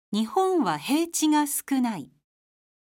日本は平地が少ない。